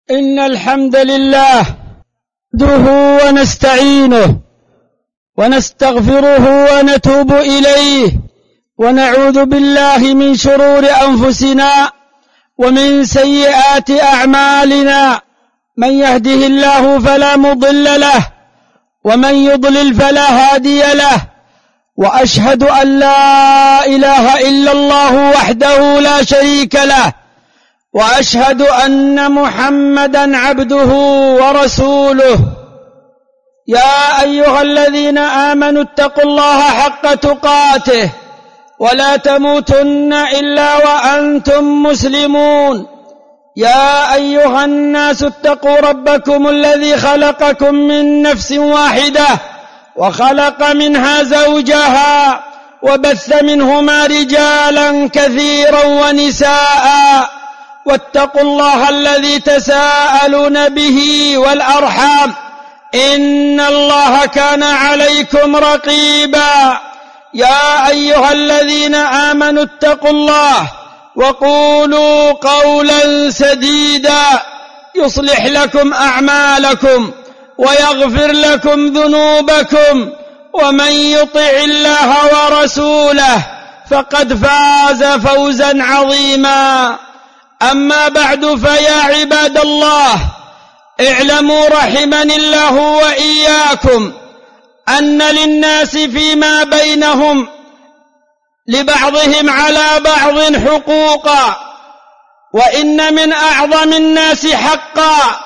إن الحمد لله نحمده ونستعينه ونستغفره ونتوب إليه ونعوذ بالله من شرور أنفسنا ومن سيئات أعمالنا. من يهده الله فلا مضل له ومن يضلل فلا هادي له، وأشهد أن لا إله إلا الله وحده لا شريك له، وأشهد أن محمدا عبده ورسوله. يا أيها الذين آمنوا اتقوا الله حق تقاته ولا تموتن إلا وأنتم مسلمون. يا أيها الناس اتقوا ربكم الذي خلقكم من نفس واحدة وخلق منها زوجها وبث منهما رجالا كثيرا ونساء، واتقوا الله الذي تساءلون به والأرحام إن الله كان عليكم رقيبا. يا أيها الذين آمنوا اتقوا الله وقولوا قولا سديدا يصلح لكم أعمالكم ويغفر لكم ذنوبكم، ومن يطع الله ورسوله فقد فاز فوزا عظيما. أما بعد، فيا عباد الله، اعلموا رحمني الله وإياكم أن للناس فيما بينهم لبعضهم على بعض حقوقا، وإن من أعظم الناس حقا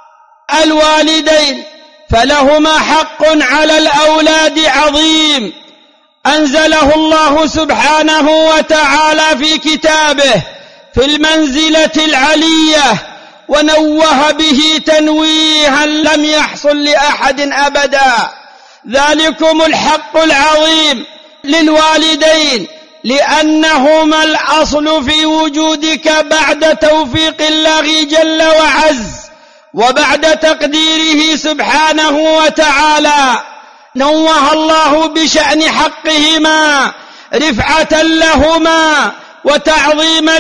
الوالدين، فلهما حق على الأولاد عظيم أنزله الله سبحانه وتعالى في كتابه في المنزلة العلية، ونوه به تنويها لم يحصل لأحد أبدا. ذلكم الحق العظيم للوالدين، لأنهما الأصل في وجودك بعد توفيق الله جل وعز وبعد تقديره سبحانه وتعالى. نوه الله بشأن حقهما رفعة لهما وتعظيما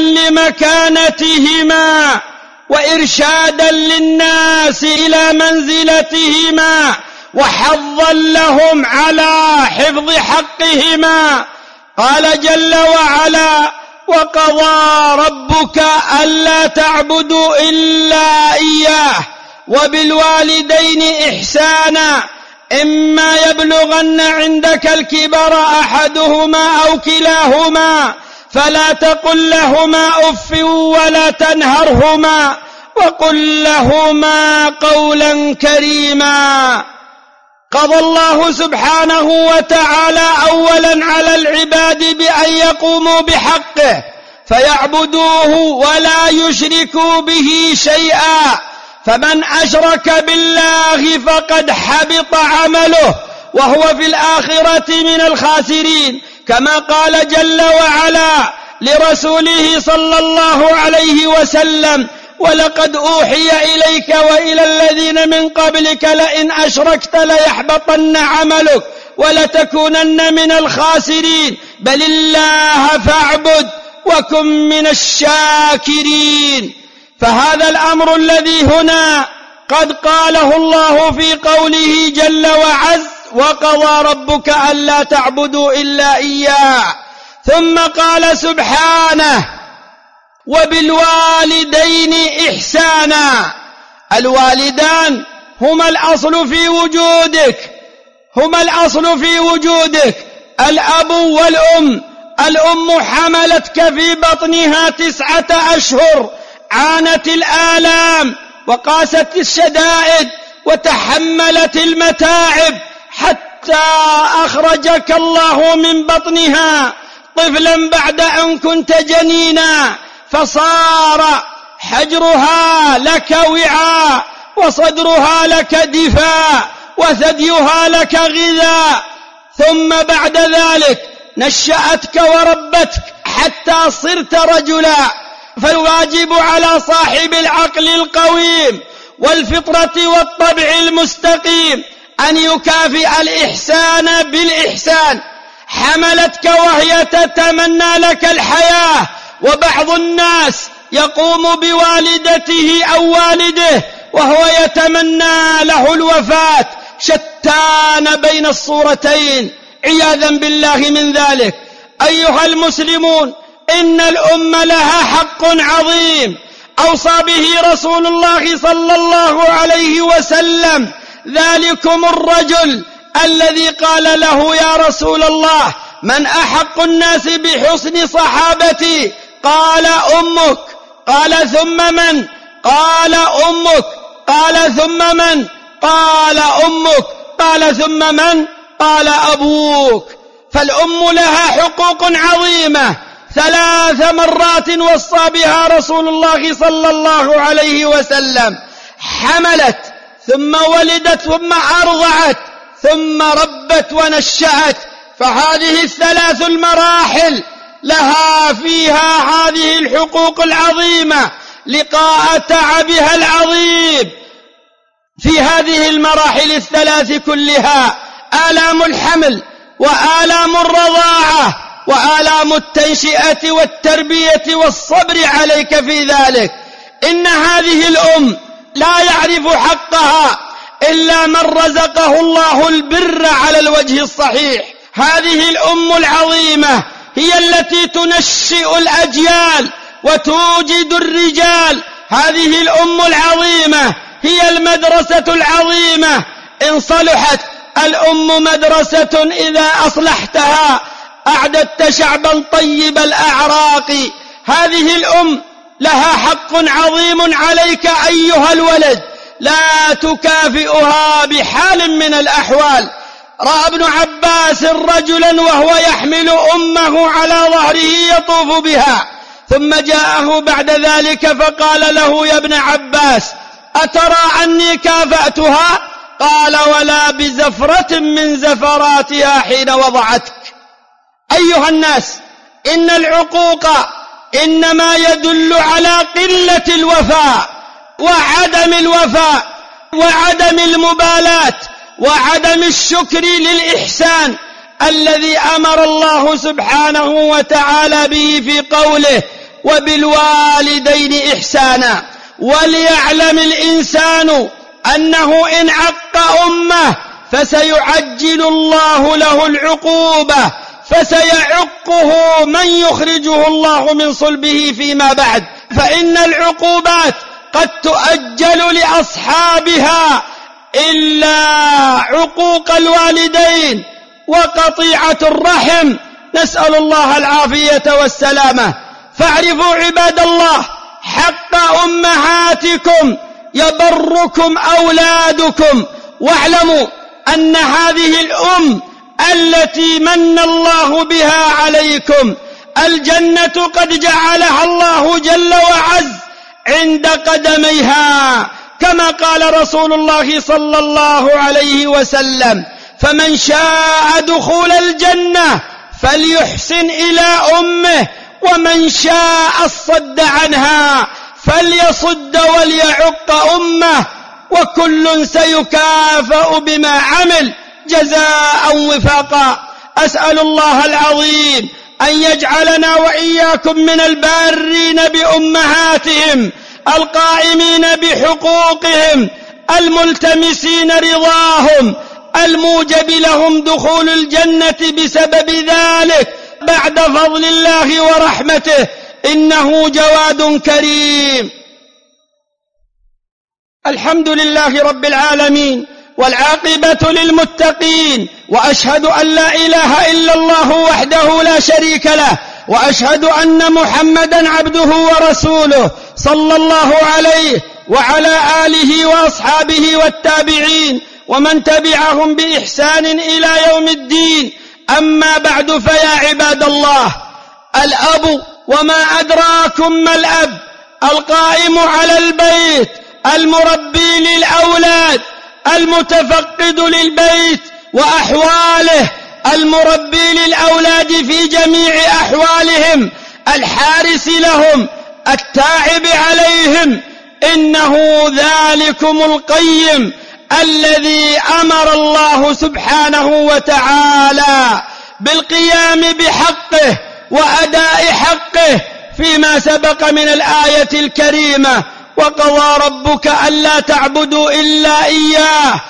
لمكانتهما وإرشادا للناس إلى منزلتهما وحظا لهم على حفظ حقهما. قال جل وعلا: وقضى ربك ألا تعبدوا إلا إياه وبالوالدين إحسانا إما يبلغن عندك الكبر أحدهما أو كلاهما فلا تقل لهما أف ولا تنهرهما وقل لهما قولا كريما. قضى الله سبحانه وتعالى أولا على العباد بأن يقوموا بحقه فيعبدوه ولا يشركوا به شيئا، فمن أشرك بالله فقد حبط عمله وهو في الآخرة من الخاسرين، كما قال جل وعلا لرسوله صلى الله عليه وسلم: ولقد أوحي إليك وإلى الذين من قبلك لئن أشركت ليحبطن عملك ولتكونن من الخاسرين بل الله فاعبد وكن من الشاكرين. فهذا الأمر الذي هنا قد قاله الله في قوله جل وعز: وقضى ربك ألا تعبدوا إلا إياه، ثم قال سبحانه: وبالوالدين إحسانا. الوالدان هما الأصل في وجودك، الأب والأم. الأم حملتك في بطنها 9 أشهر، عانت الآلام وقاست الشدائد وتحملت المتاعب حتى أخرجك الله من بطنها طفلا بعد أن كنت جنينا، فصار حجرها لك وعاء وصدرها لك دفاع وثديها لك غذاء، ثم بعد ذلك نشأتك وربتك حتى صرت رجلا. فالواجب على صاحب العقل القويم والفطرة والطبع المستقيم أن يكافئ الإحسان بالإحسان. حملتك وهي تتمنى لك الحياة، وبعض الناس يقوم بوالدته أو والده وهو يتمنى له الوفاة، شتان بين الصورتين عياذا بالله من ذلك. أيها المسلمون، إن الأمة لها حق عظيم أوصى به رسول الله صلى الله عليه وسلم ذلكم الرجل الذي قال له: يا رسول الله، من أحق الناس بحسن صحابتي؟ قال: أمك. قال: ثم من؟ قال: أمك. قال: ثم من؟ قال: أمك. قال: ثم من؟ قال: أبوك. فالأم لها حقوق عظيمة 3 مرات وصى بها رسول الله صلى الله عليه وسلم: حملت، ثم ولدت، ثم أرضعت، ثم ربت ونشأت. فهذه ال3 المراحل لها فيها هذه الحقوق العظيمة لقاء تعبها العظيم. في هذه المراحل ال3 كلها آلام الحمل وآلام الرضاعة وآلام التنشئة والتربية والصبر عليك في ذلك. إن هذه الأم لا يعرف حقها إلا من رزقه الله البر على الوجه الصحيح. هذه الأم العظيمة هي التي تنشئ الأجيال وتوجد الرجال. هذه الأم العظيمة هي المدرسة العظيمة. إن صلحت الأم مدرسة إذا أصلحتها أعددت شعبا طيب الأعراق. هذه الأم لها حق عظيم عليك أيها الولد، لا تكافئها بحال من الأحوال. رأى ابن عباس رجلا وهو يحمل أمه على ظهره يطوف بها، ثم جاءه بعد ذلك فقال له: يا ابن عباس، أترى أني كافأتها؟ قال: ولا بزفرة من زفراتها حين وضعتك. أيها الناس، إن العقوق إنما يدل على قلة الوفاء وعدم الوفاء وعدم المبالاة وعدم الشكر للإحسان الذي أمر الله سبحانه وتعالى به في قوله: وبالوالدين إحسانا. وليعلم الإنسان أنه إن عق أمه فسيعجل الله له العقوبة، فسيعقه من يخرجه الله من صلبه فيما بعد. فإن العقوبات قد تؤجل لأصحابها إلا عقوق الوالدين وقطيعة الرحم، نسأل الله العافية والسلامة. فاعرفوا عباد الله حق أمهاتكم يبركم أولادكم، واعلموا أن هذه الأم التي من الله بها عليكم الجنة قد جعلها الله جل وعز عند قدميها، كما قال رسول الله صلى الله عليه وسلم: فمن شاء دخول الجنة فليحسن إلى أمه، ومن شاء الصد عنها فليصد وليعق أمه، وكل سيكافأ بما عمل جزاء وفاقا. أسأل الله العظيم أن يجعلنا وإياكم من البارين بأمهاتهم القائمين بحقوقهم الملتمسين رضاهم الموجب لهم دخول الجنة بسبب ذلك بعد فضل الله ورحمته، إنه جواد كريم. الحمد لله رب العالمين، والعاقبة للمتقين، وأشهد أن لا إله إلا الله وحده لا شريك له، وأشهد أن محمدا عبده ورسوله صلى الله عليه وعلى آله وأصحابه والتابعين ومن تبعهم بإحسان إلى يوم الدين. أما بعد، فيا عباد الله، الأب وما أدراكم ما الأب، القائم على البيت، المربي للأولاد، المتفقد للبيت وأحواله، المربي للأولاد في جميع أحوالهم، الحارس لهم، التاعب عليهم. إنه ذلكم القيم الذي أمر الله سبحانه وتعالى بالقيام بحقه وأداء حقه فيما سبق من الآية الكريمة: وقضى ربك ألا تعبدوا إلا إياه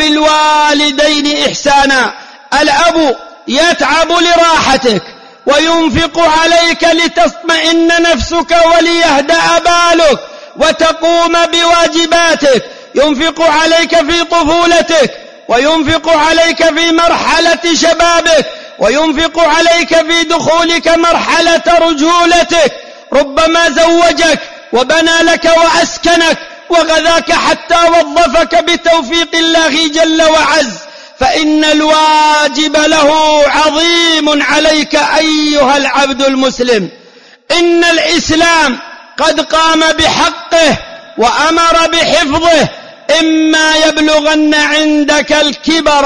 وبالوالدين إحسانا. الأب يتعب لراحتك وينفق عليك لتطمئن نفسك وليهدأ بالك وتقوم بواجباتك، ينفق عليك في طفولتك، وينفق عليك في مرحلة شبابك، وينفق عليك في دخولك مرحلة رجولتك، ربما زوجك وبنى لك وأسكنك وغذاك حتى وظفك بتوفيق الله جل وعز، فإن الواجب له عظيم عليك أيها العبد المسلم. إن الإسلام قد قام بحقه وأمر بحفظه، إما يبلغن عندك الكبر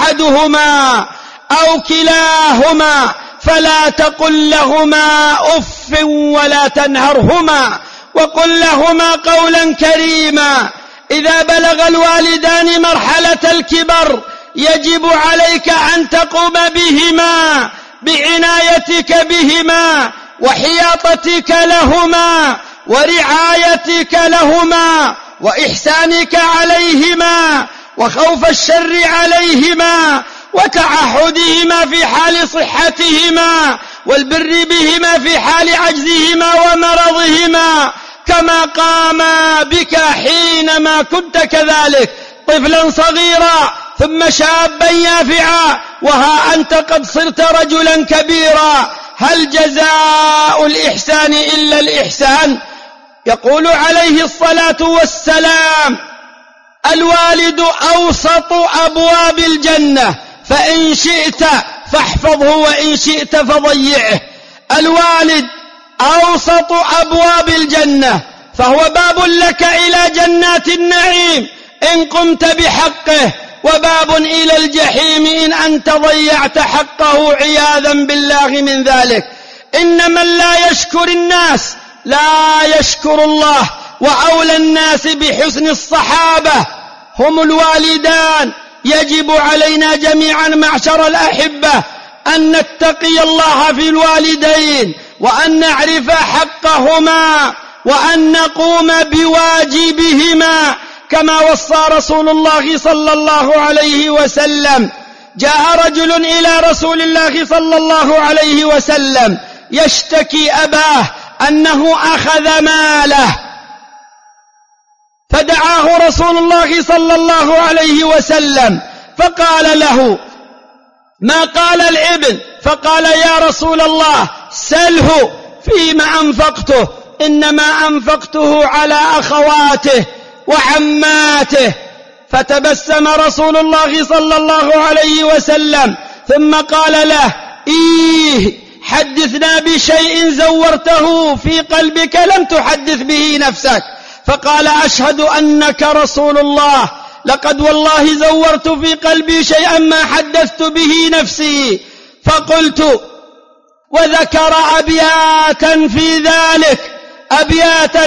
أحدهما أو كلاهما فلا تقل لهما أف ولا تنهرهما، وقل لهما قولا كريما. إذا بلغ الوالدان مرحلة الكبر يجب عليك أن تقوم بهما بعنايتك بهما وحياطتك لهما ورعايتك لهما وإحسانك عليهما وخوف الشر عليهما وتعهدهما في حال صحتهما والبر بهما في حال عجزهما ومرضهما، كما قام بك حينما كنت كذلك طفلا صغيرا ثم شابا يافعا، وها أنت قد صرت رجلا كبيرا. هل جزاء الإحسان إلا الإحسان؟ يقول عليه الصلاة والسلام: الوالد أوسط أبواب الجنة، فإن شئت فاحفظه وإن شئت فضيعه. الوالد أوسط أبواب الجنة، فهو باب لك إلى جنات النعيم إن قمت بحقه، وباب إلى الجحيم إن أنت ضيعت حقه عياذا بالله من ذلك. إن من لا يشكر الناس لا يشكر الله، وأولى الناس بحسن الصحابة هم الوالدان. يجب علينا جميعا معشر الأحبة أن نتقي الله في الوالدين، وأن نعرف حقهما، وأن نقوم بواجبهما كما وصى رسول الله صلى الله عليه وسلم. جاء رجل إلى رسول الله صلى الله عليه وسلم يشتكي أباه أنه أخذ ماله، فدعاه رسول الله صلى الله عليه وسلم فقال له: ما قال الابن؟ فقال: يا رسول الله سله فيما أنفقته، إنما أنفقته على أخواته وعماته. فتبسم رسول الله صلى الله عليه وسلم ثم قال له: حدثنا بشيء زورته في قلبك لم تحدث به نفسك. فقال: أشهد أنك رسول الله، لقد والله زورت في قلبي شيئا ما حدثت به نفسي. فقلت، وذكر أبياتا في ذلك، أبياتا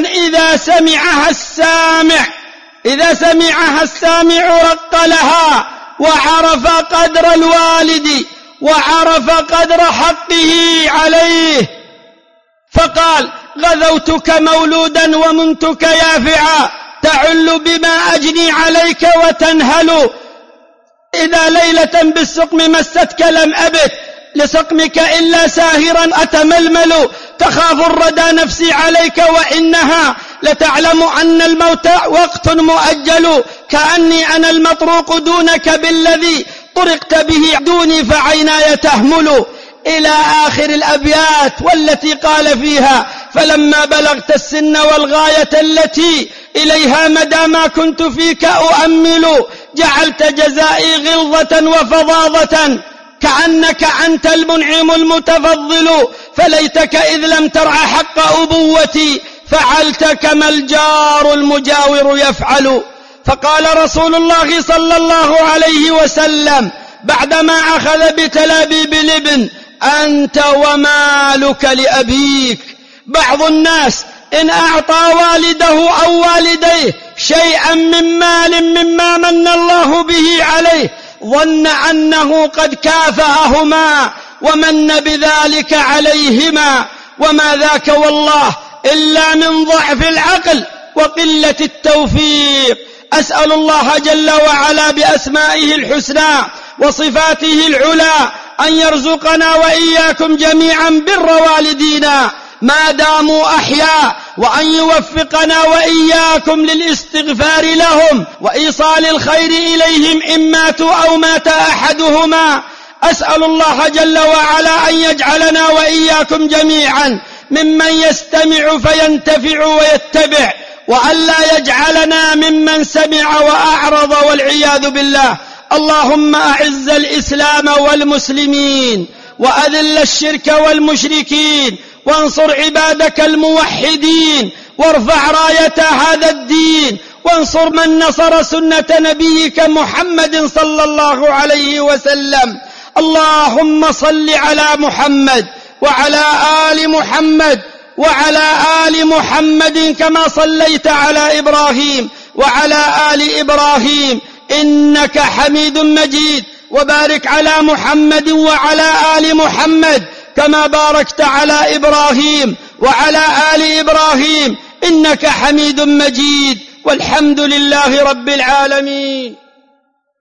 إذا سمعها السامع رق لها، وعرف قدر الوالد وعرف قدر حقه عليه. فقال: غذوتك مولودا ومنتك يافعا، تعل بما أجني عليك وتنهل. إذا ليلة بالسقم مستك لم أبت لسقمك إلا ساهرا أتململ، تخاف الردى نفسي عليك وإنها لتعلم أن الموت وقت مؤجل، كأني أنا المطروق دونك بالذي طرقت به دوني فعيناي تهمل. إلى آخر الأبيات، والتي قال فيها: فلما بلغت السن والغاية التي إليها مدى ما كنت فيك أؤمل، جعلت جزائي غلظة وفظاظة، كأنك أنت المنعم المتفضل، فليتك إذ لم ترع حق أبوتي، فعلت كما الجار المجاور يفعل. فقال رسول الله صلى الله عليه وسلم بعدما أخذ بتلابيب الابن: أنت ومالك لأبيك. بعض الناس إن أعطى والده أو والديه شيئا من مال مما من الله به عليه ظن أنه قد كافأهما ومن بذلك عليهما، وما ذاك والله إلا من ضعف العقل وقلة التوفيق. أسأل الله جل وعلا بأسمائه الحسنى وصفاته العلى أن يرزقنا وإياكم جميعا بر والدينا ما داموا أحياء، وأن يوفقنا وإياكم للاستغفار لهم وإيصال الخير إليهم إن ماتوا أو مات أحدهما. أسأل الله جل وعلا أن يجعلنا وإياكم جميعا ممن يستمع فينتفع ويتبع، وأن لا يجعلنا ممن سمع وأعرض والعياذ بالله. اللهم أعز الإسلام والمسلمين وأذل الشرك والمشركين، وانصر عبادك الموحدين، وارفع راية هذا الدين، وانصر من نصر سنة نبيك محمد صلى الله عليه وسلم. اللهم صل على محمد وعلى آل محمد وعلى آل محمد كما صليت على إبراهيم وعلى آل إبراهيم إنك حميد مجيد، وبارك على محمد وعلى آل محمد كما باركت على إبراهيم وعلى آل إبراهيم إنك حميد مجيد، والحمد لله رب العالمين.